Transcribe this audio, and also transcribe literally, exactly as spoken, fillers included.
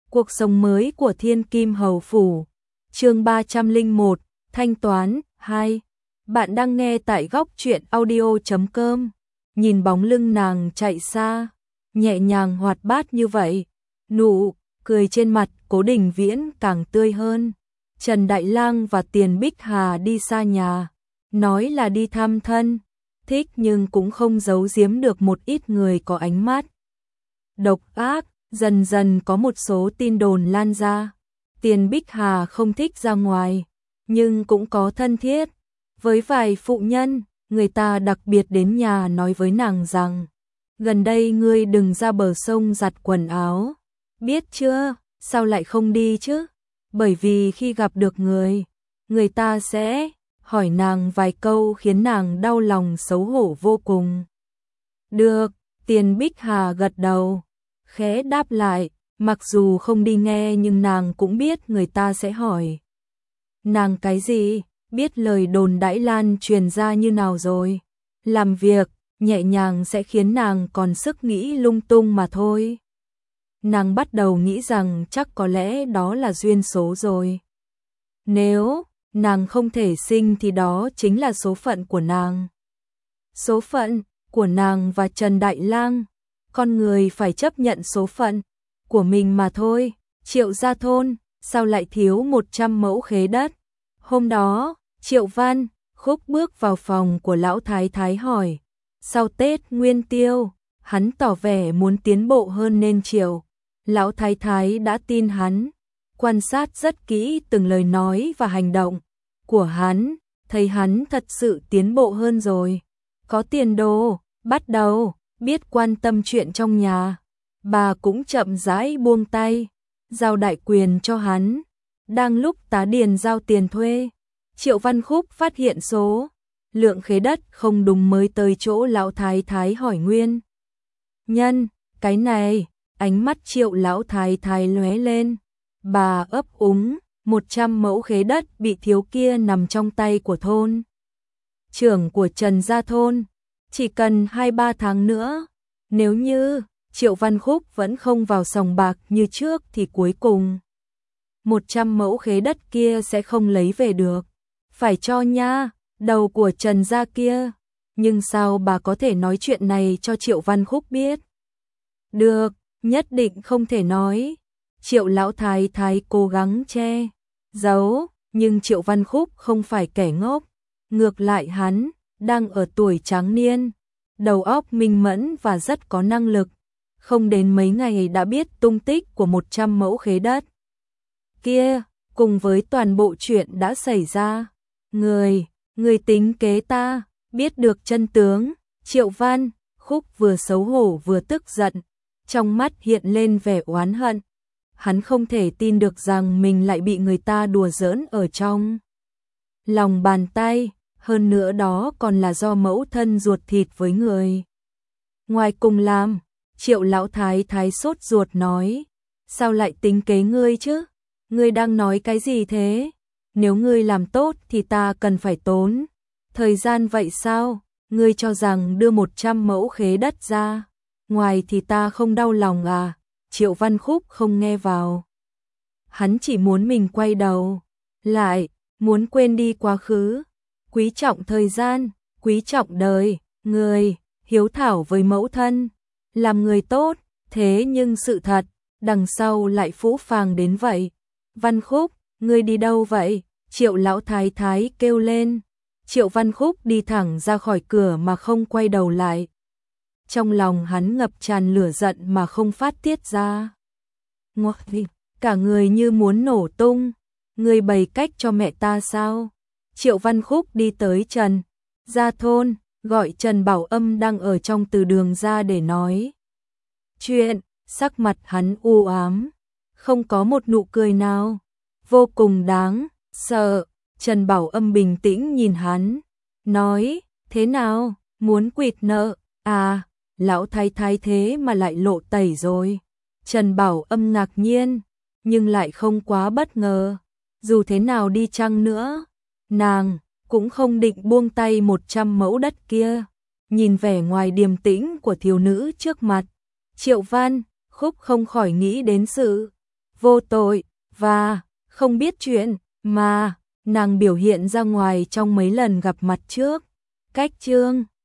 Cuộc sống mới của Thiên Kim Hầu Phủ. Chương ba trăm lẻ một, Thanh toán hai. Bạn đang nghe tại góc truyện audio chấm com. Nhìn bóng lưng nàng chạy xa, nhẹ nhàng hoạt bát như vậy, nụ cười trên mặt Cố Đình Viễn càng tươi hơn. Trần Đại Lang và Tiền Bích Hà đi xa nhà, nói là đi thăm thân, thích nhưng cũng không giấu giếm được một ít người có ánh mắt độc ác. Dần dần có một số tin đồn lan ra. Tiền Bích Hà không thích ra ngoài, nhưng cũng có thân thiết với vài phụ nhân. Người ta đặc biệt đến nhà nói với nàng rằng, gần đây ngươi đừng ra bờ sông giặt quần áo, biết chưa? Sao lại không đi chứ? Bởi vì khi gặp được người, người ta sẽ hỏi nàng vài câu khiến nàng đau lòng xấu hổ vô cùng. Được, Tiền Bích Hà gật đầu, khẽ đáp lại, mặc dù không đi nghe nhưng nàng cũng biết người ta sẽ hỏi nàng cái gì, biết lời đồn đãi lan truyền ra như nào rồi. Làm việc nhẹ nhàng sẽ khiến nàng còn sức nghĩ lung tung mà thôi. Nàng bắt đầu nghĩ rằng chắc có lẽ đó là duyên số rồi. Nếu nàng không thể sinh thì đó chính là số phận của nàng. Số phận của nàng và Trần Đại Lang. Con người phải chấp nhận số phận của mình mà thôi. Triệu gia thôn sao lại thiếu một trăm mẫu khế đất? Hôm đó, Triệu Văn Khúc bước vào phòng của lão thái thái hỏi. Sau Tết Nguyên Tiêu, hắn tỏ vẻ muốn tiến bộ hơn nên Triệu lão thái thái đã tin hắn, quan sát rất kỹ từng lời nói và hành động của hắn, thấy hắn thật sự tiến bộ hơn rồi, có tiền đồ, bắt đầu biết quan tâm chuyện trong nhà. Bà cũng chậm rãi buông tay, giao đại quyền cho hắn. Đang lúc tá điền giao tiền thuê, Triệu Văn Khúc phát hiện số lượng khế đất không đúng mới tới chỗ lão thái thái hỏi nguyên nhân. Cái này, ánh mắt Triệu lão thái thái lóe lên. Bà ấp úng, một trăm mẫu khế đất bị thiếu kia nằm trong tay của thôn trưởng của Trần gia thôn. Chỉ cần hai ba tháng nữa, nếu như Triệu Văn Khúc vẫn không vào sòng bạc như trước thì cuối cùng một trăm mẫu khế đất kia sẽ không lấy về được. Phải cho nha, đầu của Trần gia kia. Nhưng sao bà có thể nói chuyện này cho Triệu Văn Khúc biết? Được, nhất định không thể nói. Triệu lão thái thái cố gắng che giấu, nhưng Triệu Văn Khúc không phải kẻ ngốc. Ngược lại hắn đang ở tuổi tráng niên, đầu óc minh mẫn và rất có năng lực. Không đến mấy ngày đã biết tung tích của một trăm mẫu khế đất kia, cùng với toàn bộ chuyện đã xảy ra. Người, người tính kế ta, biết được chân tướng. Triệu Văn Khúc vừa xấu hổ vừa tức giận, trong mắt hiện lên vẻ oán hận. Hắn không thể tin được rằng mình lại bị người ta đùa giỡn ở trong lòng bàn tay. Hơn nữa đó còn là do mẫu thân ruột thịt với người ngoài cùng làm. Triệu lão thái thái sốt ruột nói, sao lại tính kế ngươi chứ? Ngươi đang nói cái gì thế? Nếu ngươi làm tốt thì ta cần phải tốn thời gian vậy sao? Ngươi cho rằng đưa một trăm mẫu khế đất ra ngoài thì ta không đau lòng à? Triệu Văn Khúc không nghe vào. Hắn chỉ muốn mình quay đầu lại, muốn quên đi quá khứ, quý trọng thời gian, quý trọng đời. Người hiếu thảo với mẫu thân, làm người tốt, thế nhưng sự thật đằng sau lại phũ phàng đến vậy. Văn Khúc, ngươi đi đâu vậy? Triệu lão thái thái kêu lên. Triệu Văn Khúc đi thẳng ra khỏi cửa mà không quay đầu lại. Trong lòng hắn ngập tràn lửa giận mà không phát tiết ra. Ngọt đi, cả người như muốn nổ tung. Ngươi bày cách cho mẹ ta sao? Triệu Văn Khúc đi tới Trần gia thôn, gọi Trần Bảo Âm đang ở trong từ đường ra để nói chuyện. Sắc mặt hắn u ám, không có một nụ cười nào, vô cùng đáng sợ. Trần Bảo Âm bình tĩnh nhìn hắn, nói, thế nào, muốn quỵt nợ à? Lão thái thái thế mà lại lộ tẩy rồi. Trần Bảo Âm ngạc nhiên, nhưng lại không quá bất ngờ. Dù thế nào đi chăng nữa, nàng cũng không định buông tay một trăm mẫu đất kia. Nhìn vẻ ngoài điềm tĩnh của thiếu nữ trước mặt, Triệu Văn Khúc không khỏi nghĩ đến sự vô tội và không biết chuyện mà nàng biểu hiện ra ngoài trong mấy lần gặp mặt trước. Cách Trương